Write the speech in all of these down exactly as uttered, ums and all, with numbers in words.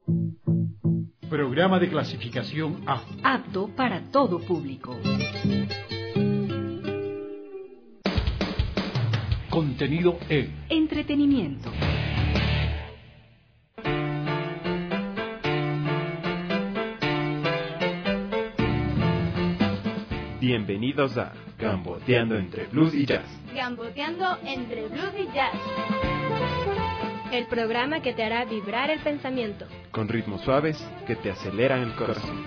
Programa de clasificación A. Apto para todo público. Contenido E. Entretenimiento. Bienvenidos a Gamboteando entre Blues y Jazz. Gamboteando entre Blues y Jazz. El programa que te hará vibrar el pensamiento. Con ritmos suaves que te aceleran el corazón.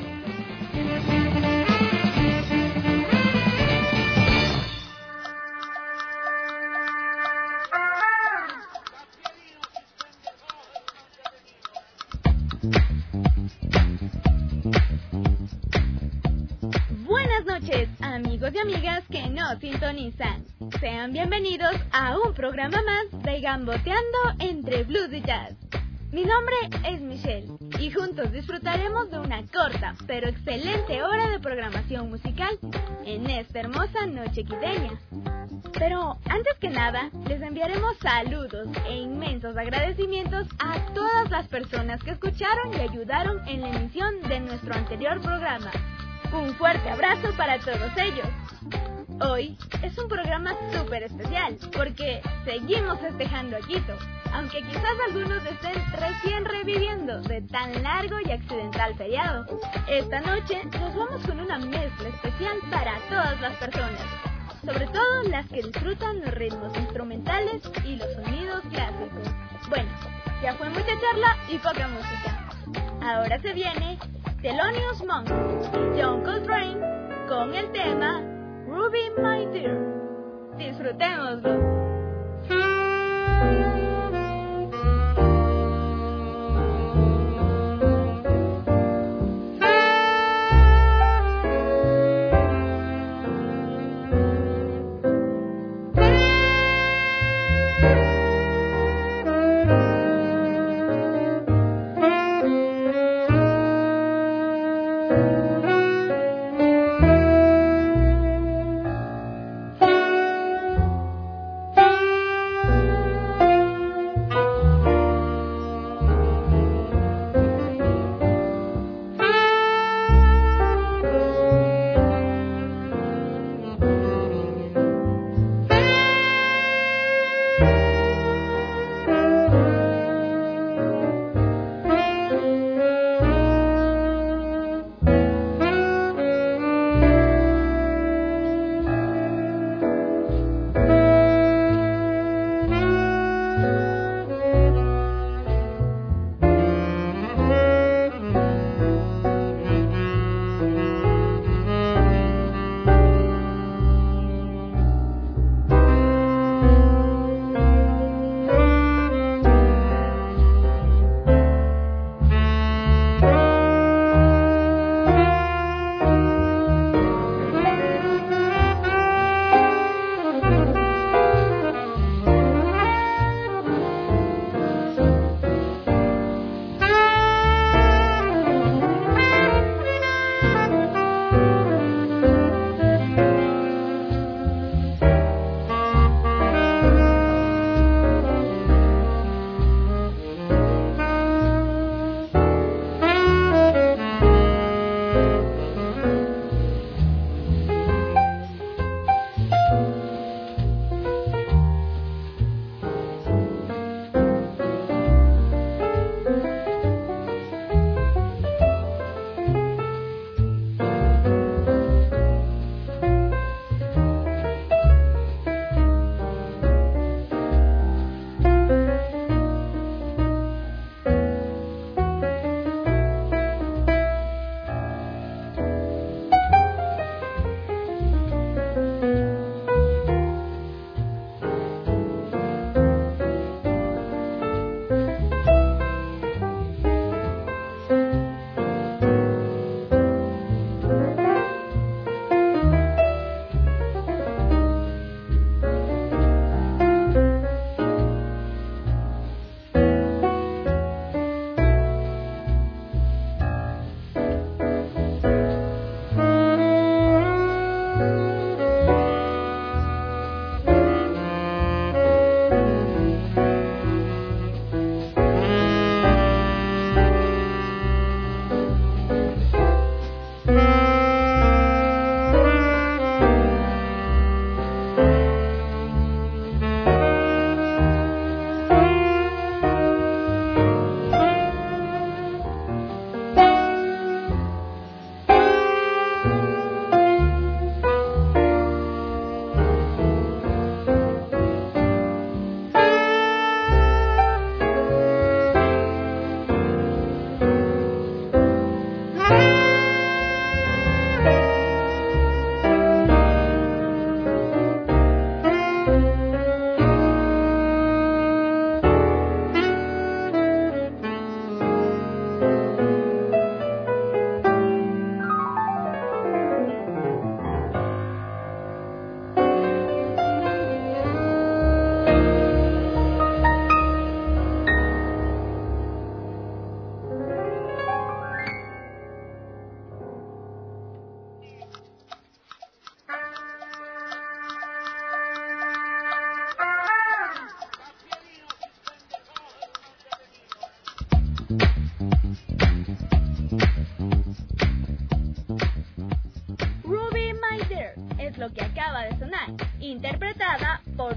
Buenas noches, amigos y amigas que nos sintonizan. Sean bienvenidos a un programa más de Gamboteando entre Blues y Jazz. Mi nombre es Michelle y juntos disfrutaremos de una corta pero excelente hora de programación musical en esta hermosa noche quiteña. Pero antes que nada, les enviaremos saludos e inmensos agradecimientos a todas las personas que escucharon y ayudaron en la emisión de nuestro anterior programa. Un fuerte abrazo para todos ellos. Hoy es un programa súper especial porque seguimos festejando a Quito, aunque quizás algunos estén recién reviviendo de tan largo y accidental feriado. Esta noche nos vamos con una mezcla especial para todas las personas, sobre todo las que disfrutan los ritmos instrumentales y los sonidos clásicos. Bueno, ya fue mucha charla y poca música. Ahora se viene Thelonious Monk y John Coltrane con el tema Ruby My Dear. Disfrutémoslo.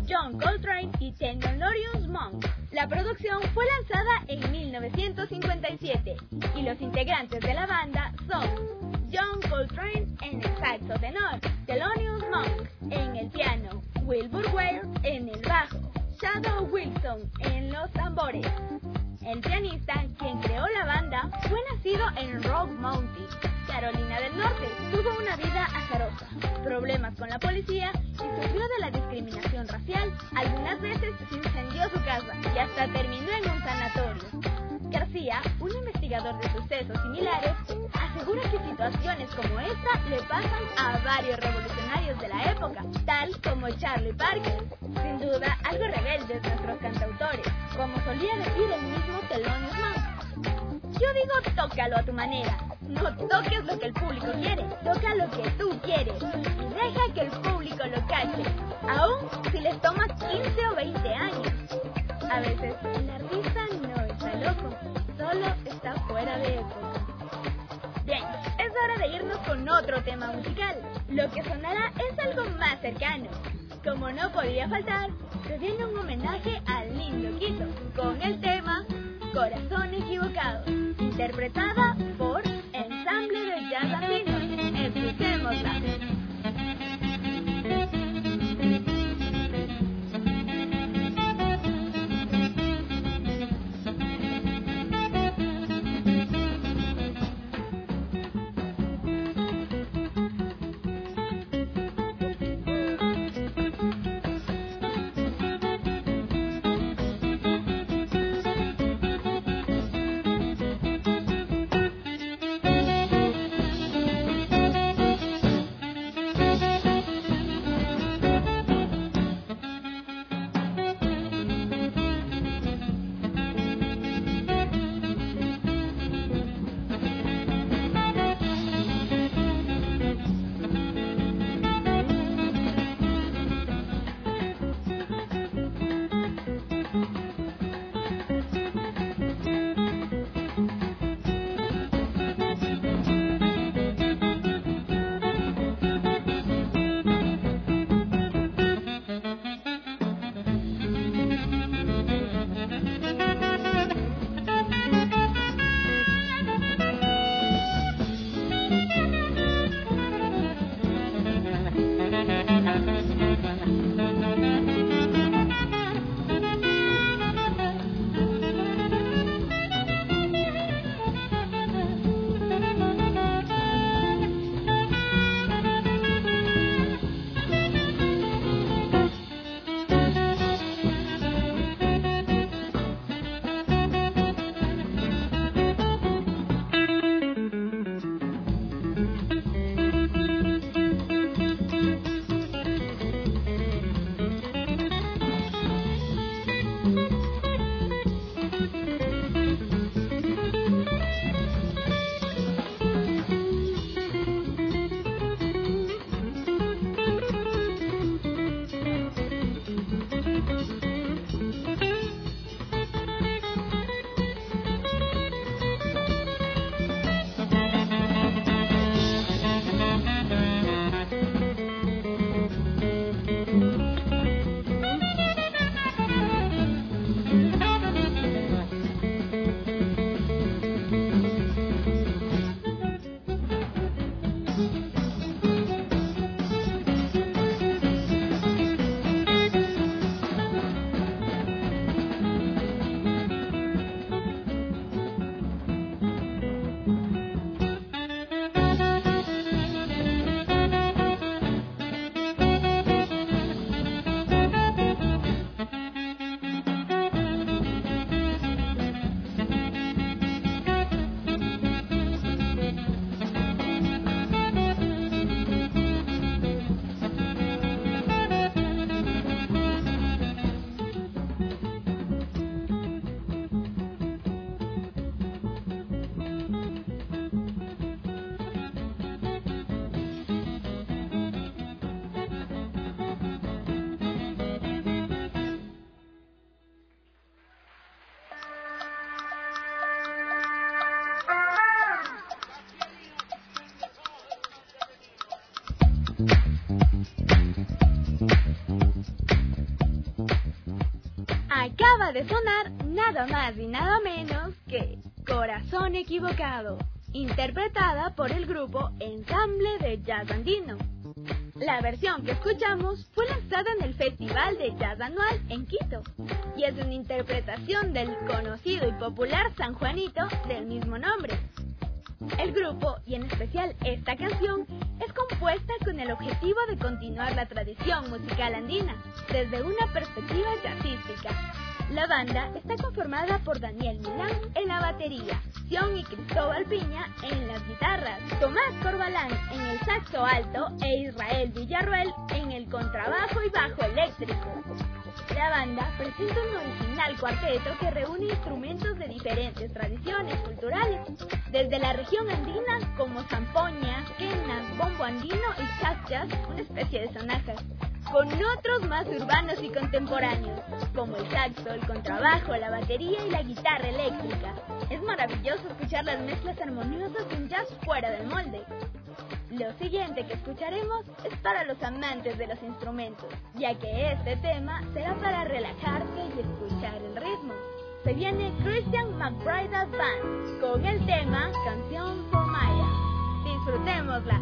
John Coltrane y Thelonious Monk. La producción fue lanzada en mil novecientos cincuenta y siete y los integrantes de la banda son John Coltrane en el saxo tenor, Thelonious Monk en el piano, Wilbur Ware en el bajo, Shadow Wilson en los tambores. El pianista, quien creó la banda, fue nacido en Rock Mountain, Carolina del Norte. Tuvo una vida azarosa, problemas con la policía y sufrió de la discriminación racial. Algunas veces se incendió su casa y hasta terminó en un sanatorio. García, un investigador de sucesos similares, asegura que situaciones como esta le pasan a varios revolucionarios de la época, tal como Charlie Parker. Sin duda, algo rebeldes nuestros cantautores, como solía decir el mismo Thelonious Monk. Yo digo, tócalo a tu manera. No toques lo que el público quiere, toca lo que tú quieres y deja que el público lo cache, aun si les toma quince o veinte años. A veces el artista no está loco, solo está fuera de época. Bien, es hora de irnos con otro tema musical. Lo que sonará es algo más cercano. Como no podía faltar, se viene un homenaje al Lindo Quito con el tema Corazón Equivocado, interpretada por Ensamble de Jazz Andino. Escuchémosla. Acaba de sonar nada más y nada menos que Corazón Equivocado, interpretada por el grupo Ensamble de Jazz Andino. La versión que escuchamos fue lanzada en el Festival de Jazz Anual en Quito y es una interpretación del conocido y popular San Juanito del mismo nombre. El grupo, y en especial esta canción, es compuesta con el objetivo de continuar la tradición musical andina desde una perspectiva jazzística. La banda está conformada por Daniel Milán en la batería, Sion y Cristóbal Piña en las guitarras, Tomás Corbalán en el saxo alto e Israel Villarruel en el contrabajo y bajo eléctrico. La banda presenta un original cuarteto que reúne instrumentos de diferentes tradiciones culturales, desde la región andina como zampoña, quenas, bombo andino y chachas, una especie de sonajas, con otros más urbanos y contemporáneos, como el saxo, el contrabajo, la batería y la guitarra eléctrica. Es maravilloso escuchar las mezclas armoniosas de un jazz fuera del molde. Lo siguiente que escucharemos es para los amantes de los instrumentos, ya que este tema será para relajarse y escuchar el ritmo. Se viene Christian McBride's Band con el tema Canción for Maya. Disfrutémosla.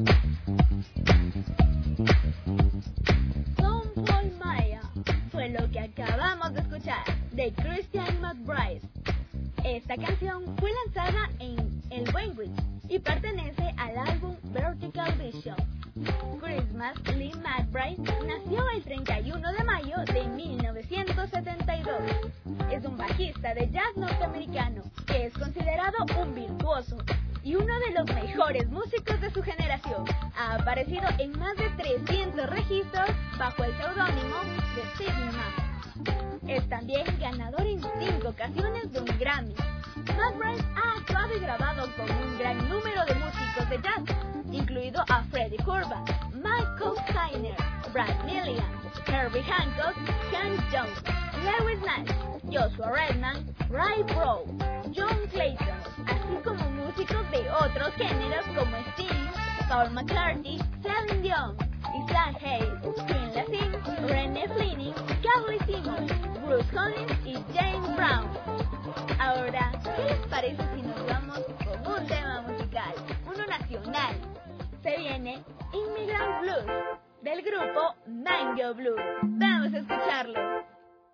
Don't Fall Maya fue lo que acabamos de escuchar de Christian McBride. Esta canción fue lanzada en el Greenwich y pertenece al álbum Vertical Vision. Christmas Lee McBride nació el treinta y uno de mayo de mil novecientos setenta y dos. Es un bajista de jazz norteamericano que es considerado un virtuoso y uno de los mejores músicos de su generación. Ha aparecido en más de trescientos registros bajo el seudónimo de Sidney Mack. Es también ganador en cinco ocasiones de un Grammy. McBride ha actuado y grabado con un gran número de músicos de jazz, incluido a Freddie Hubbard, Michael Steiner, Brad Millian, Herbie Hancock, Hank Jones, Lewis Nash, Joshua Redman, Ray Brown, John Clayton, así como músicos de otros géneros como Sting, Paul McCartney, Celine Dion, Isaac Hayes, Queen Latifah, Renee Fleming, Carly Simon, Bruce Collins y James Brown. Ahora, ¿qué les parece si nos vamos con un tema musical, uno nacional? Se viene Immigrant Blues, del grupo Mango Blues. Vamos a escucharlo.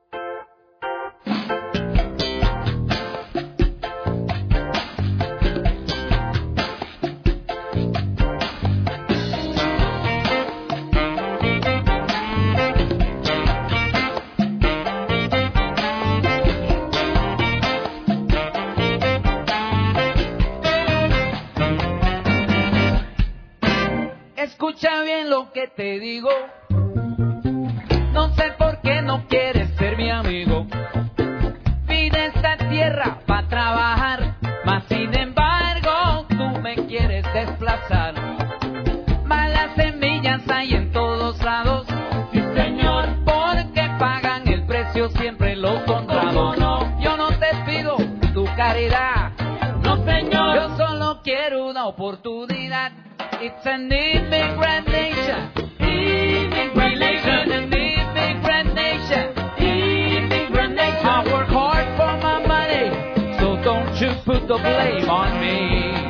Escucha bien lo que te digo. No sé por qué no quieres ser mi amigo. Vine a esta tierra para trabajar, mas sin embargo tú me quieres desplazar. Malas semillas hay en todos lados, sí señor, porque pagan el precio siempre los honrados. No, yo no te pido tu caridad, no señor, yo solo quiero una oportunidad. It's an immigrant nation, immigrant nation, an immigrant nation, immigrant nation. I work hard for my money, so don't you put the blame on me.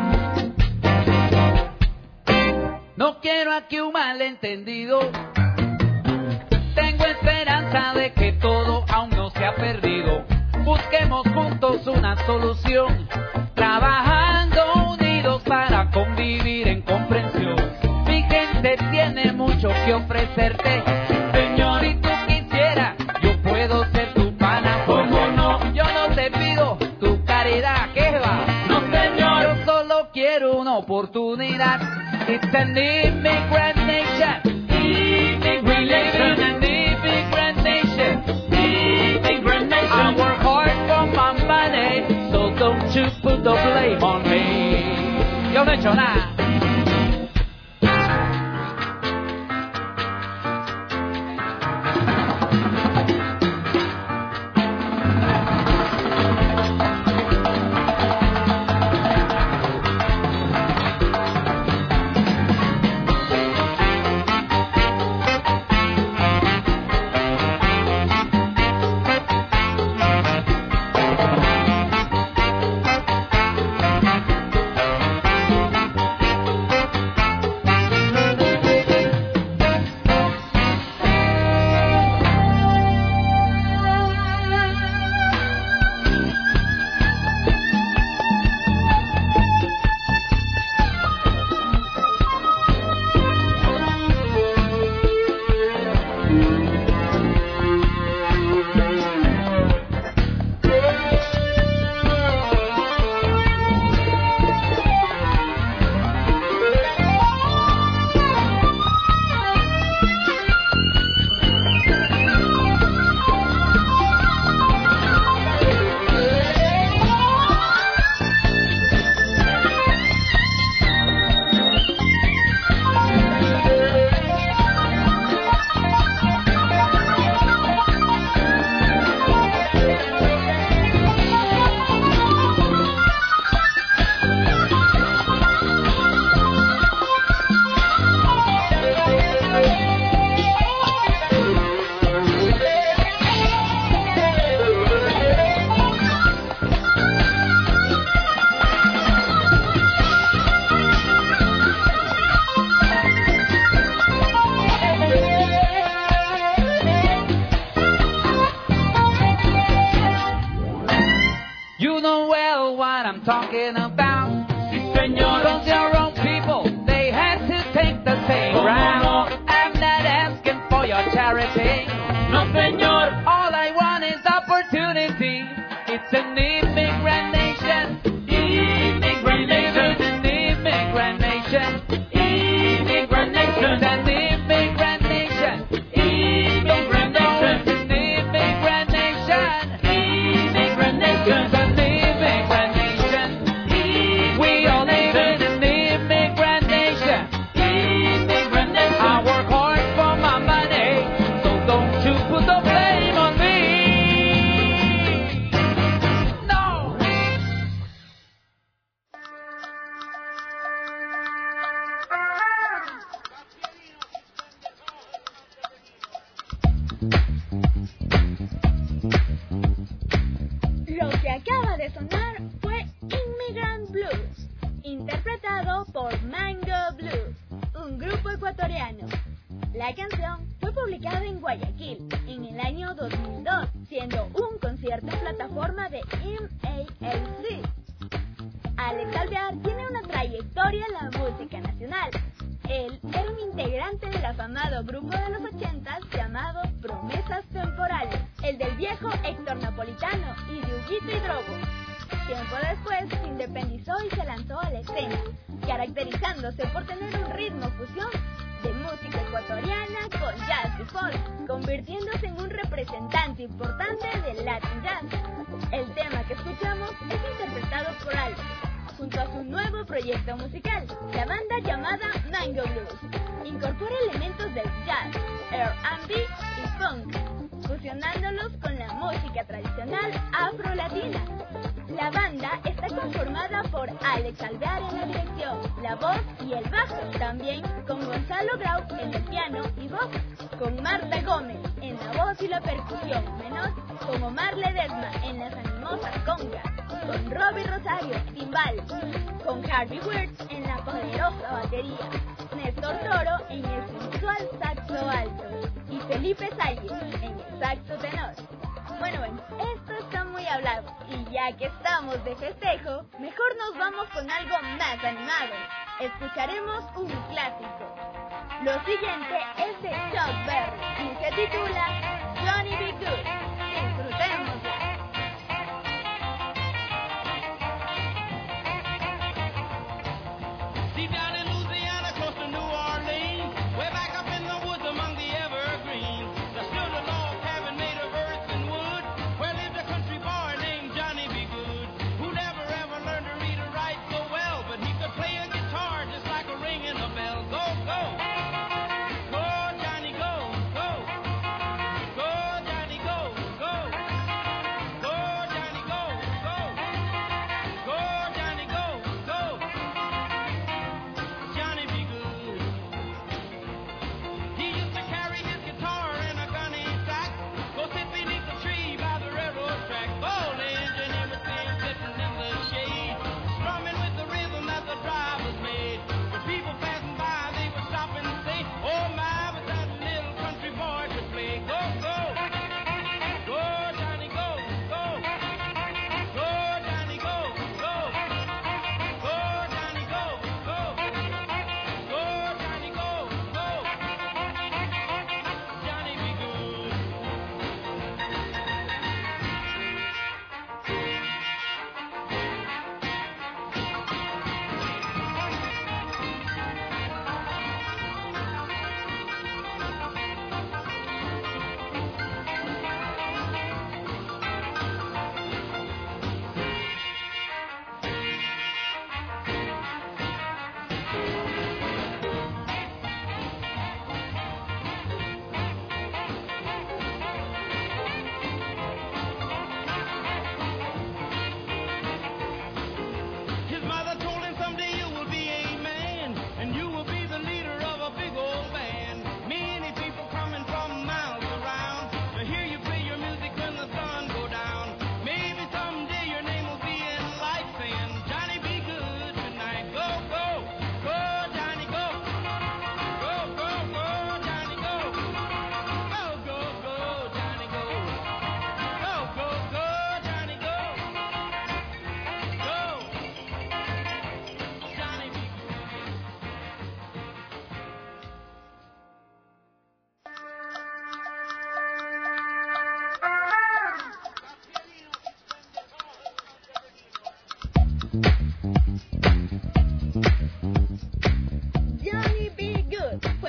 No quiero aquí un malentendido, tengo esperanza de que todo aún no se ha perdido. Busquemos juntos una solución, trabajando unidos para convivir en comprensión. Mi gente tiene mucho que ofrecerte, señor, si tú quisieras, yo puedo ser tu pana. ¿Cómo no? Yo no te pido tu caridad, ¿qué va? No, señor, yo solo quiero una oportunidad. It's an immigrant nation, immigrant nation, an immigrant nation, immigrant nation. I work hard for my money, so don't you put the blame on me. Yo no he hecho nada. Immigrant nation, an immigrant nation, immigrant nation, an immigrant nation, immigrant nation, an immigrant nation. We all live in an immigrant nation, immigrant nation. I work hard for my money, so don't you put the blame on me. No. Lo que acaba de sonar fue Immigrant Blues, interpretado por Mango Blues, un grupo ecuatoriano. La canción fue publicada en Guayaquil en el año dos mil dos, siendo un concierto en plataforma de M A A C. Alex Alvear tiene una trayectoria en la música nacional. Él era un integrante del afamado grupo de los ochentas llamado Promesas Temporales, el del viejo Héctor Napolitano y de Huguito y Drogo. Tiempo después se independizó y se lanzó a la escena, caracterizándose por tener un ritmo fusión de música ecuatoriana con jazz y folk, convirtiéndose en un representante importante del Latin Jazz. El tema que escuchamos es interpretado por Alex, junto a su nuevo proyecto musical, la banda llamada Mango Blues. Incorpora elementos del jazz, R and B y funk, fusionándolos con la música tradicional afro-latina. La banda está conformada por Alex Alvear en la dirección, la voz y el bajo, también con Gonzalo Grau en el piano y voz, con Marta Gómez en la voz y la percusión menor, con Omar Ledesma en las animosas congas, con Robbie Rosario timbal, con Harvey Wirtz en la poderosa batería, Néstor Toro en el sensual saxo alto y Felipe Salles en el saxo tenor. Bueno, bueno, esto está muy hablado y ya que estamos de festejo, mejor nos vamos con algo más animado. Escucharemos un clásico. Lo siguiente es de Chuck Berry y se titula Johnny B. Good. Disfrutémosla. Deep down in Louisiana, close to New Orleans, way back up in the woods among the evergreens, there stood a log cabin made of earth and wood, where lived a country boy named Johnny B. Good, who never ever learned to read or write so well, but he could play a guitar just like a ringing a bell. Go, go! Go, Johnny, go, go! Go, Johnny, go!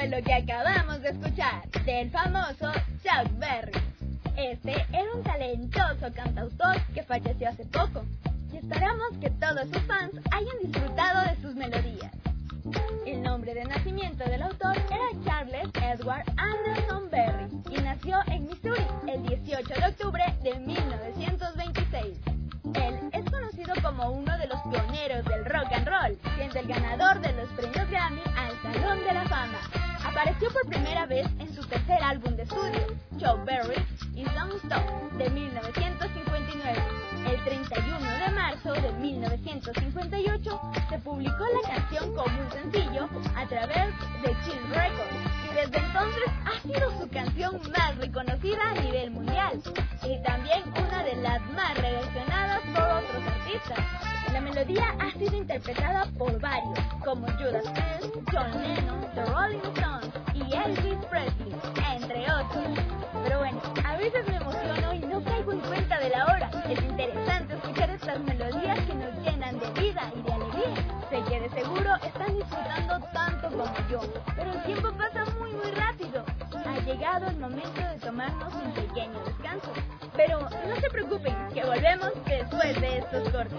fue lo que acabamos de escuchar del famoso Chuck Berry. Este era un talentoso cantautor que falleció hace poco y esperamos que todos sus fans hayan disfrutado de sus melodías. El nombre de nacimiento del autor era Charles Edward Anderson Berry y nació en Missouri el dieciocho de octubre de mil novecientos veintiséis. Él es conocido como uno de los pioneros del rock and roll, siendo el ganador de los premios Grammy al Salón de la Fama. Apareció por primera vez en su tercer álbum de estudio, Chuck Berry y Don't Stop, de mil novecientos cincuenta y nueve. El treinta y uno de marzo de mil novecientos cincuenta y ocho se publicó la canción como un sencillo a través de Chill Records y desde entonces ha sido su canción más reconocida a nivel mundial y también una de las más reversionadas por otros artistas. La melodía ha sido interpretada por varios, como Judas Priest, John Lennon, The Rolling Stones y Elvis Presley, entre otros. Pero bueno, a veces me emociono y no caigo en cuenta de la hora. Es interesante escuchar estas melodías que nos llenan de vida y de alegría. Sé que de seguro están disfrutando tanto como yo, pero el tiempo pasa muy muy rápido. Ha llegado el momento de tomarnos un pequeño descanso. Pero no se preocupen, que volvemos después de estos cortes.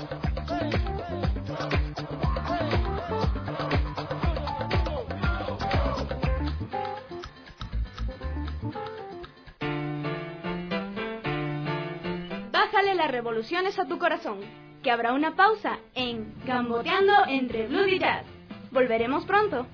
Bájale las revoluciones a tu corazón, que habrá una pausa en Gamboteando entre Blues y Jazz. Volveremos pronto.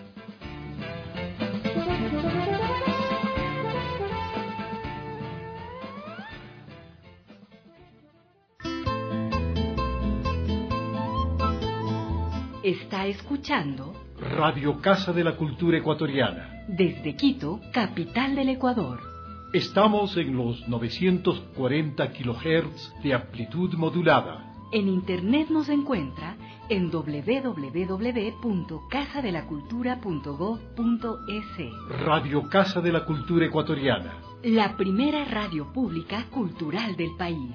Está escuchando Radio Casa de la Cultura Ecuatoriana. desde Quito, capital del Ecuador. Estamos en los novecientos cuarenta kilohertz de amplitud modulada. En internet nos encuentra en doble u doble u doble u punto casa de la cultura punto gob punto es. Radio Casa de la Cultura Ecuatoriana. La primera radio pública cultural del país.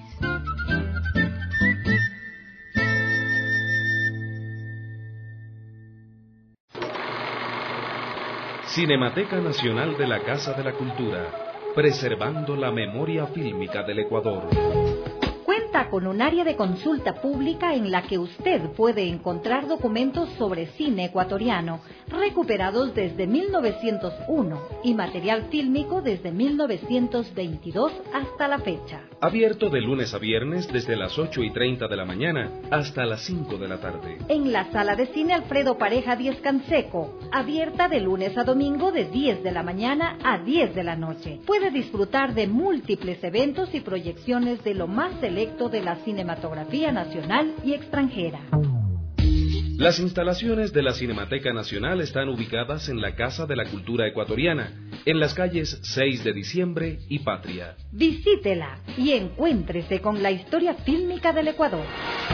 Cinemateca Nacional de la Casa de la Cultura, preservando la memoria fílmica del Ecuador. Cuenta con un área de consulta pública en la que usted puede encontrar documentos sobre cine ecuatoriano recuperados desde mil novecientos uno y material fílmico desde mil novecientos veintidós hasta la fecha. Abierto de lunes a viernes desde las ocho y treinta de la mañana hasta las cinco de la tarde. En la sala de cine Alfredo Pareja Díez Canseco, abierta de lunes a domingo de diez de la mañana a diez de la noche. Puede disfrutar de múltiples eventos y proyecciones de lo más selecto de la cinematografía nacional y extranjera. Las instalaciones de la Cinemateca Nacional están ubicadas en la Casa de la Cultura Ecuatoriana, en las calles seis de diciembre y Patria. Visítela y encuéntrese con la historia fílmica del Ecuador.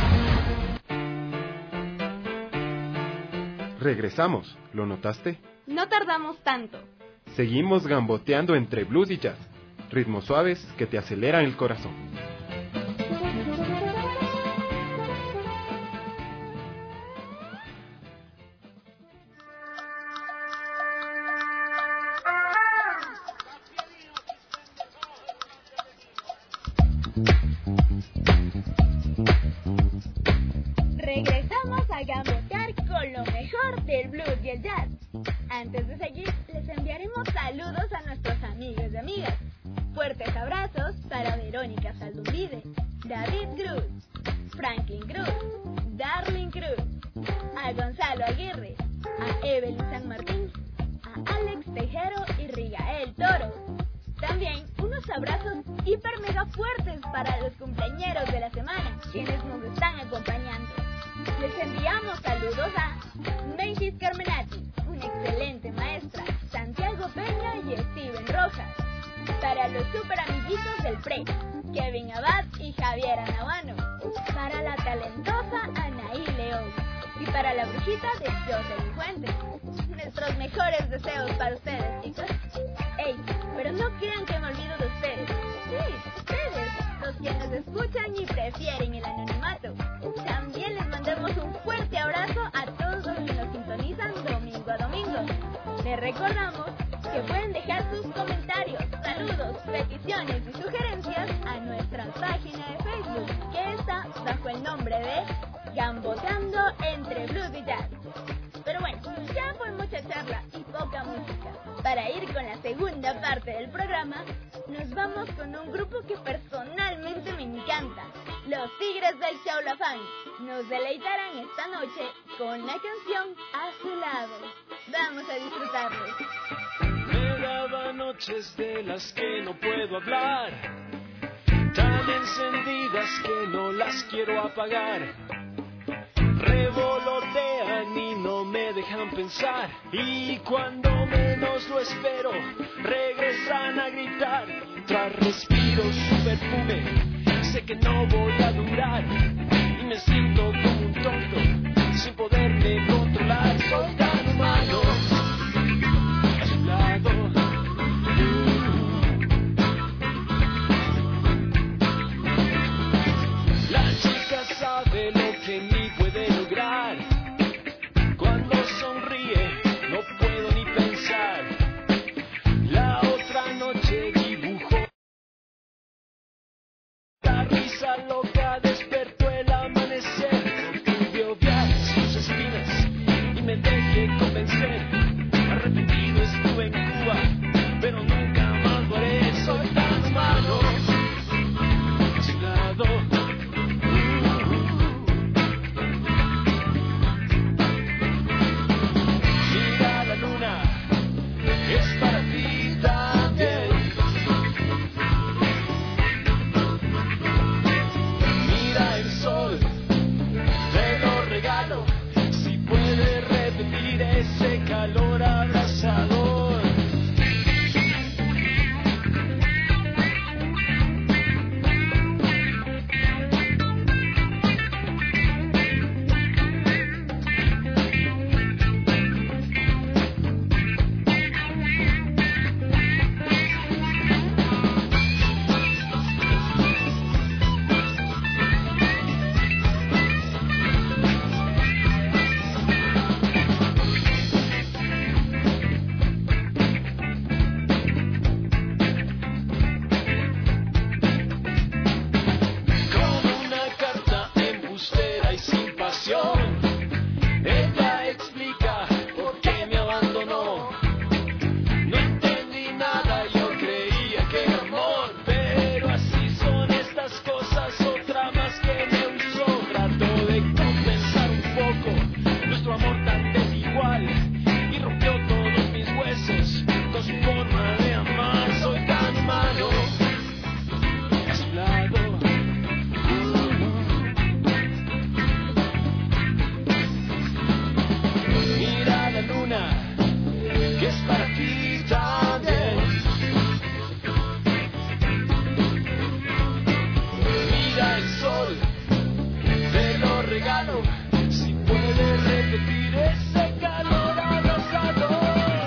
Regresamos, ¿lo notaste? No tardamos tanto. Seguimos gamboteando entre blues y jazz, ritmos suaves que te aceleran el corazón. Regresamos a gambotear con lo mejor del blues y el jazz. Antes de seguir, les enviaremos saludos a nuestros amigos y amigas. Fuertes abrazos para Verónica Saldumbide, David Cruz, Franklin Cruz, Darling Cruz, a Gonzalo Aguirre, a Evelyn San Martín, a Alex Tejero y Rigael Toro. También unos abrazos hiper mega fuertes para los cumpleañeros de la semana, quienes nos están acompañando. Les enviamos saludos a Menchis Carmenati, una excelente maestra, Santiago Peña y Steven Rojas. Para los super amiguitos del Pre, Kevin Abad y Javier Anahuano. Para la talentosa Anaí León. Y para la brujita de Jocelyn Fuentes. Nuestros mejores deseos para ustedes, chicos. Ey, pero no crean que me olvido de ustedes. Sí, ustedes, los quienes escuchan y prefieren el anonimato. También les mandamos un fuerte abrazo a todos los que nos sintonizan domingo a domingo. Les recordamos que pueden dejar sus comentarios, saludos, peticiones y sugerencias a nuestra página de Facebook, que está bajo el nombre de Gamboteando entre Blues y Jazz. Pero bueno, ya fue mucha charla y poca música. Para ir con la segunda parte del programa, nos vamos con un grupo que personalmente me encanta, los Tigres del Chaulafán. Nos deleitarán esta noche con la canción A Su Lado. Vamos a disfrutarlos. Me daba noches de las que no puedo hablar, tan encendidas que no las quiero apagar. Revolotean y no me dejan pensar, y cuando menos lo espero regresan a gritar. Mientras respiro su perfume, sé que no voy a durar, y me siento como un tonto sin poderme controlar. Soy tan humano a su lado. La chica sabe lo que ni puede lograr. Cuando sonríe no puedo ni pensar. La otra noche dibujó la risa loca, despertó el amanecer. No pude obviar sus espinas y me dejé convencer. Arrepentido estuve en Cuba, pero nunca más lo haré. Soy tan humano a su lado. Mira la luna, es para ti también. Mira el sol, te lo regalo. Si puedes repetir ese calor abrasador. Como una carta embustera y sin pasión, ella explica por qué me abandonó. No entendí nada, yo creía que era amor, pero así son estas cosas, otra más que me usó. Trató de compensar un poco nuestro amor tan desigual y rompió todos mis huesos con su forma de amar. Soy tan humano a su lado. Mira la luna, que es para ti también. Mira el sol, te lo regalo. Si puedes repetir ese calor abrasador.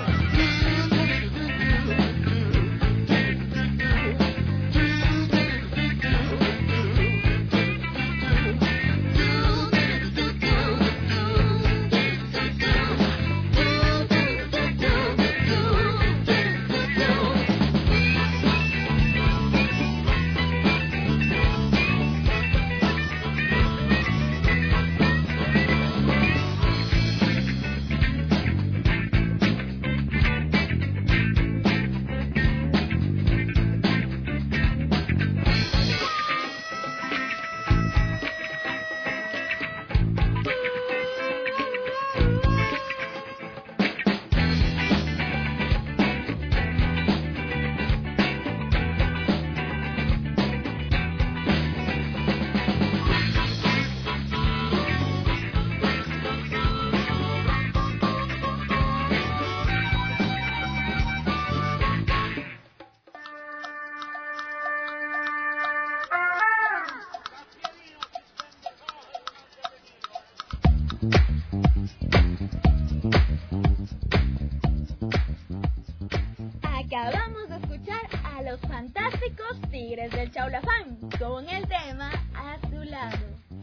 Acabamos de escuchar a los fantásticos Tigres del Chaulafán con el tema A Su Lado.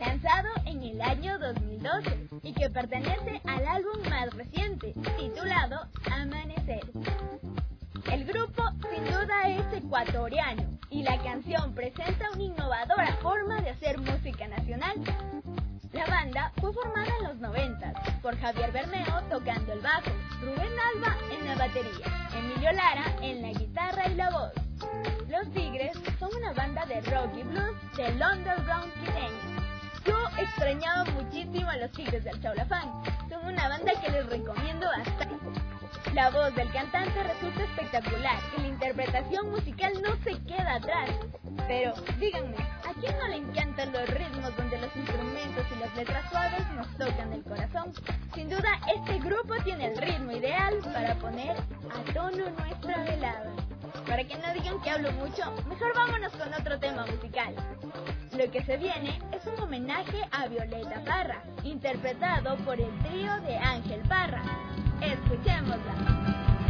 lanzado en el año dos mil doce y que pertenece al álbum más reciente, titulado Amanecer. El grupo sin duda es ecuatoriano y la canción presenta una innovadora forma de hacer música nacional. La banda fue formada en los noventas por Javier Bermeo tocando el bajo, Rubén Alba en la batería, Emilio Lara en la guitarra y la voz. Los Tigres son una banda de rock y blues del underground quiteño. Yo extrañaba muchísimo a los Tigres del Chaulafán. Son una banda que les recomiendo bastante. La voz del cantante resulta espectacular y la interpretación musical no se queda atrás. Pero, díganme, ¿a quién no le encantan los ritmos donde los instrumentos y las letras suaves nos tocan el corazón? Sin duda, este grupo tiene el ritmo ideal para poner a tono nuestra velada. Para que no digan que hablo mucho, mejor vámonos con otro tema musical. Lo que se viene es un homenaje a Violeta Parra, interpretado por el trío de Ángel Parra. Escuchémosla.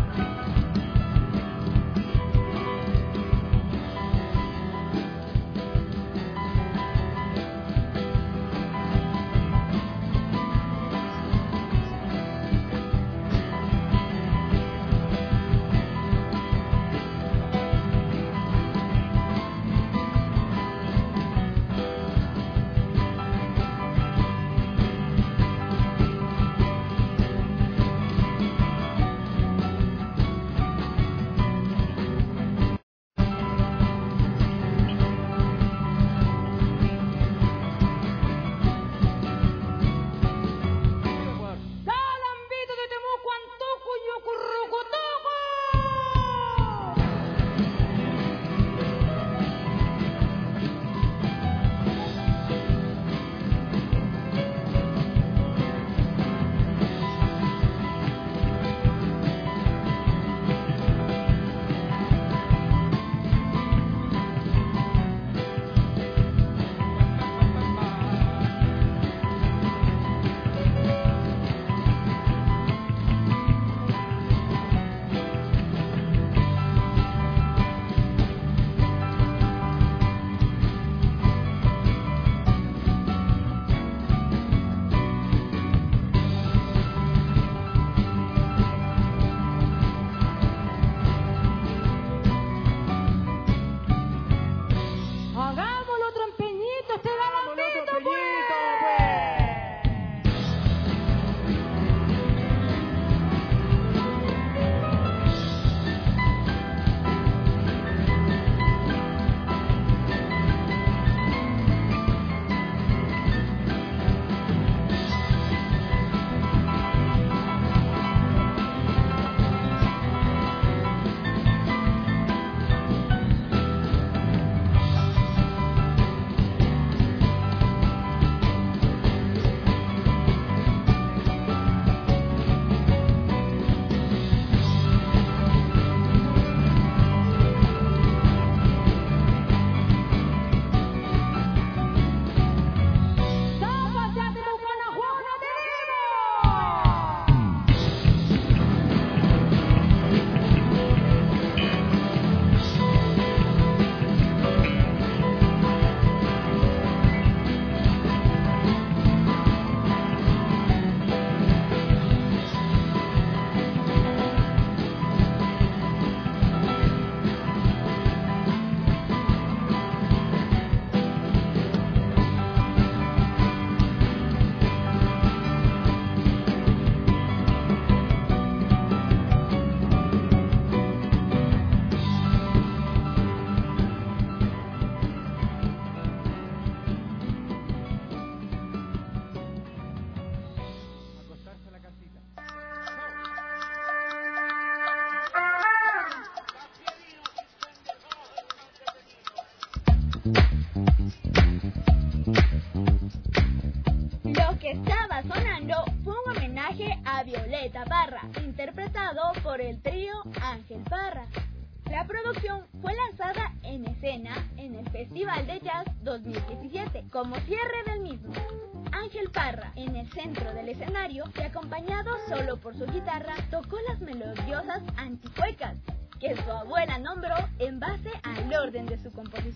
Lo que estaba sonando fue un homenaje a Violeta Parra, interpretado por el trío Ángel Parra. La producción fue lanzada en escena en el Festival de Jazz dos mil diecisiete, como cierre del mismo. Ángel Parra, en el centro del escenario, y acompañado solo por su guitarra, tocó las melodiosas anticuecas, que su abuela nombró en base al orden de su composición.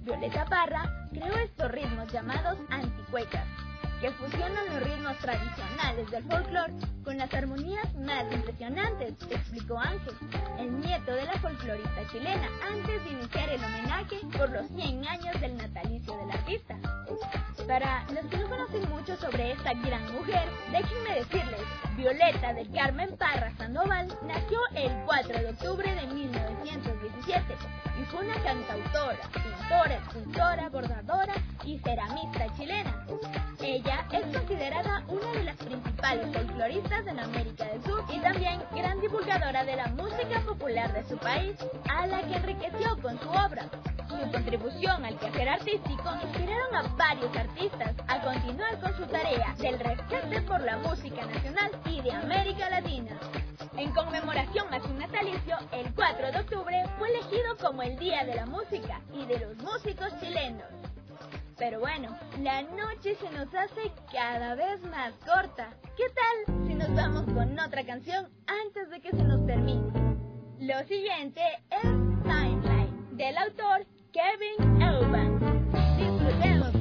Violeta Parra creó estos ritmos llamados anticuecas, que fusionan los ritmos tradicionales del folclore con las armonías más impresionantes, explicó Ángel, el nieto de la folclorista chilena, antes de iniciar el homenaje por los cien años del natalicio del artista. Para los que no conocen mucho sobre esta gran mujer, déjenme decirles, Violeta del Carmen Parra Sandoval nació el cuatro de octubre de mil novecientos diecisiete y fue una cantautora, pintora, escultora, bordadora y ceramista chilena. Ella es considerada una de las principales folcloristas en América del Sur y también gran divulgadora de la música popular de su país, a la que enriqueció con su obra. Su contribución al quehacer artístico inspiraron a varios artistas a continuar con su tarea del rescate por la música nacional y de América Latina. En conmemoración a su natalicio, el cuatro de octubre fue elegido como el Día de la Música y de los Músicos Chilenos. Pero bueno, la noche se nos hace cada vez más corta. ¿Qué tal si nos vamos con otra canción antes de que se nos termine? Lo siguiente es Timeline, del autor Kevin Eubanks. Disfrutemos.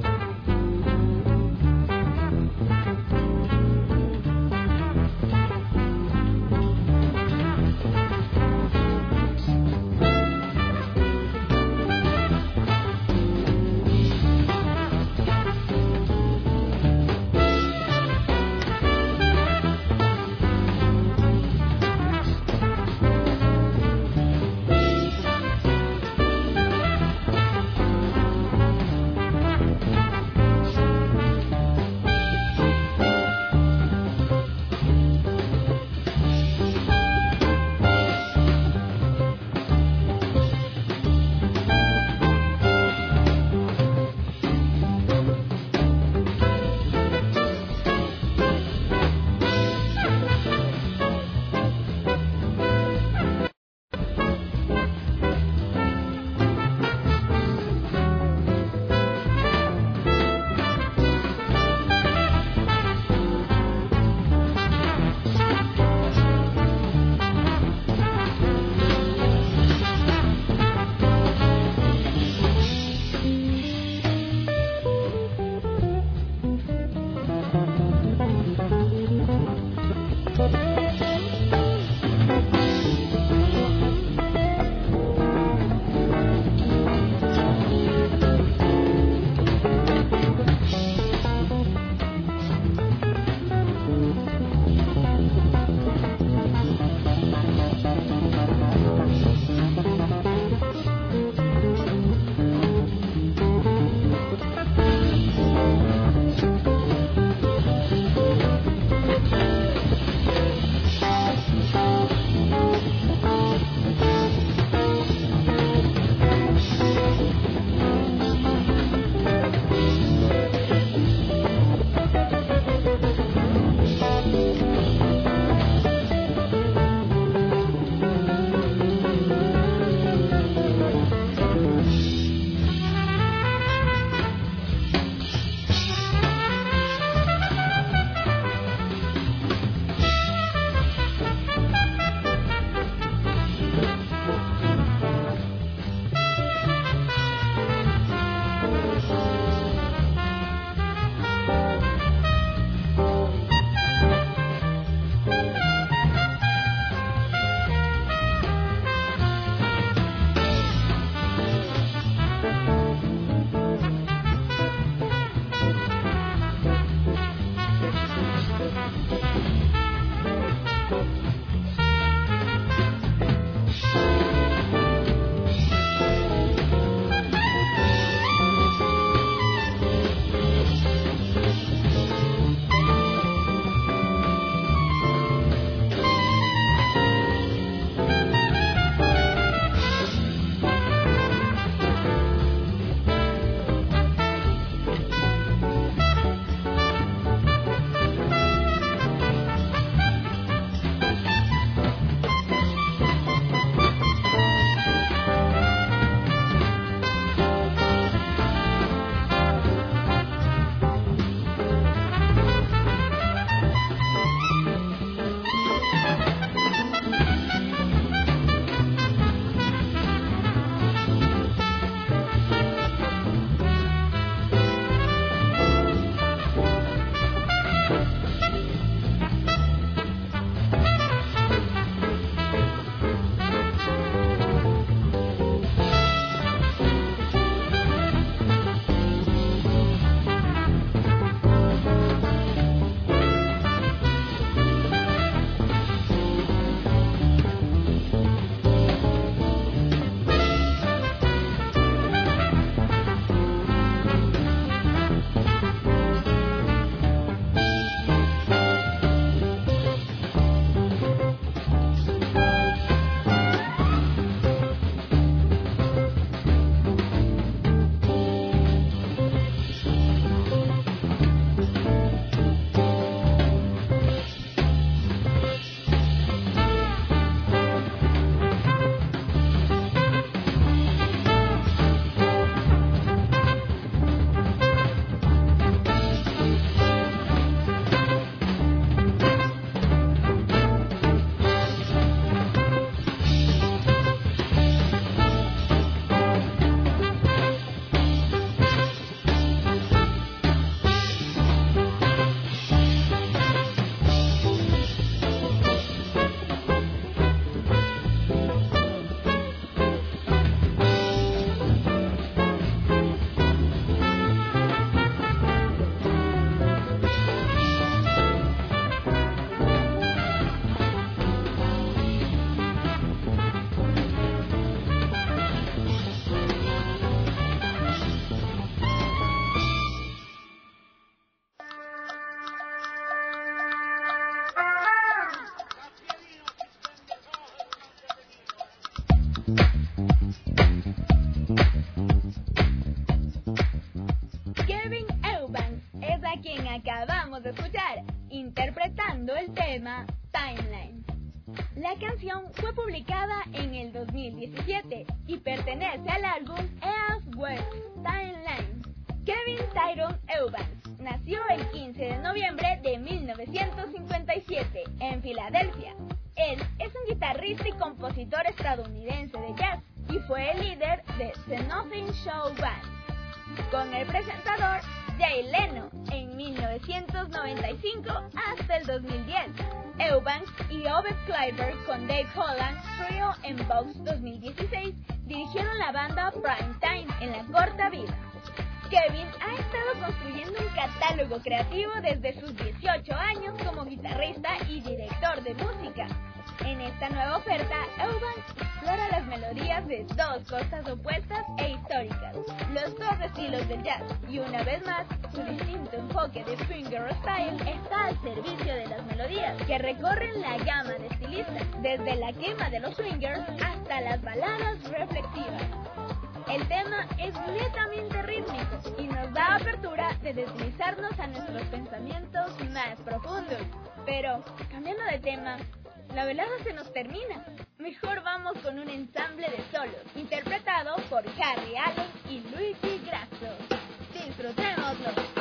Kevin Eubanks es a quien acabamos de escuchar, interpretando el tema Timeline. La canción fue publicada en el dos mil diecisiete y pertenece al álbum Elsewhere Timeline. Kevin Tyrone Eubanks nació el quince de noviembre de mil novecientos cincuenta y siete en Filadelfia. Él es un guitarrista y compositor estadounidense de jazz y fue el líder de The Nothing Show Band con el presentador Jay Leno en mil novecientos noventa y cinco hasta el dos mil diez. Eubanks y Obed Kleiber con Dave Holland Trio en Vox dos mil dieciséis dirigieron la banda Prime Time en la corta vida. Kevin ha estado construyendo un catálogo creativo desde sus dieciocho años como guitarrista y director de música. En esta nueva oferta, Eubanks explora las melodías de dos costas opuestas e históricas, los dos estilos del jazz, y una vez más, su distinto enfoque de fingerstyle está al servicio de las melodías, que recorren la gama de estilistas, desde la quema de los swingers hasta las baladas reflexivas. El tema es netamente rítmico y nos da apertura de deslizarnos a nuestros pensamientos más profundos. Pero, cambiando de tema, la velada se nos termina. Mejor vamos con un ensamble de solos, interpretado por Harry Allen y Luigi Grasso. Disfrutémoslo.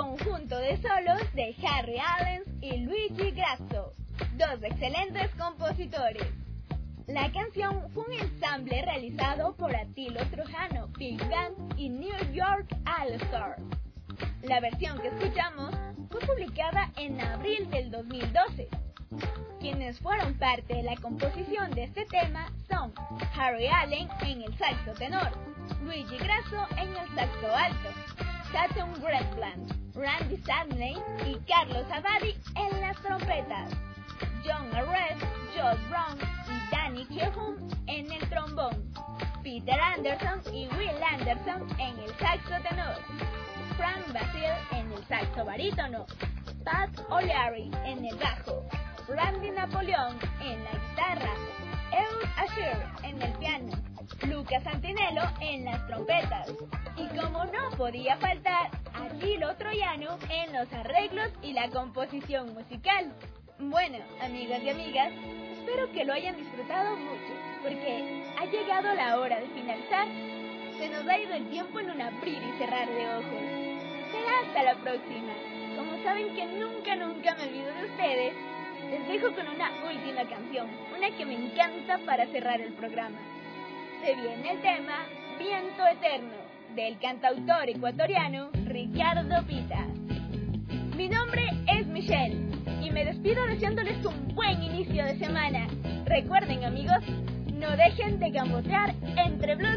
conjunto de solos de Harry Allen y Luigi Grasso, dos excelentes compositores. La canción fue un ensamble realizado por Attilo Trojano, Big Band y New York All Stars. La versión que escuchamos fue publicada en abril del dos mil doce. Quienes fueron parte de la composición de este tema son Harry Allen en el saxo tenor, Luigi Grasso en el saxo alto, Tatum Gretland, Randy Sadney y Carlos Abadi en las trompetas, John Arrest, Josh Brown y Danny Kehum en el trombón, Peter Anderson y Will Anderson en el saxo tenor, Frank Basil en el saxo barítono, Pat O'Leary en el bajo, Randy Napoleón en la guitarra, Ehud Asher en el piano, Luca Santinello en las trompetas y, como no podía faltar, Attilo Troiano en los arreglos y la composición musical. Bueno, amigos y amigas, espero que lo hayan disfrutado mucho, porque ha llegado la hora de finalizar. Se nos ha ido el tiempo en un abrir y cerrar de ojos. Será hasta la próxima. Como saben que nunca, nunca me olvido de ustedes, les dejo con una última canción, una que me encanta para cerrar el programa. Se viene el tema Viento Eterno, del cantautor ecuatoriano Ricardo Pita. Mi nombre es Michelle y me despido deseándoles un buen inicio de semana. Recuerden, amigos, no dejen de gambotear entre Blue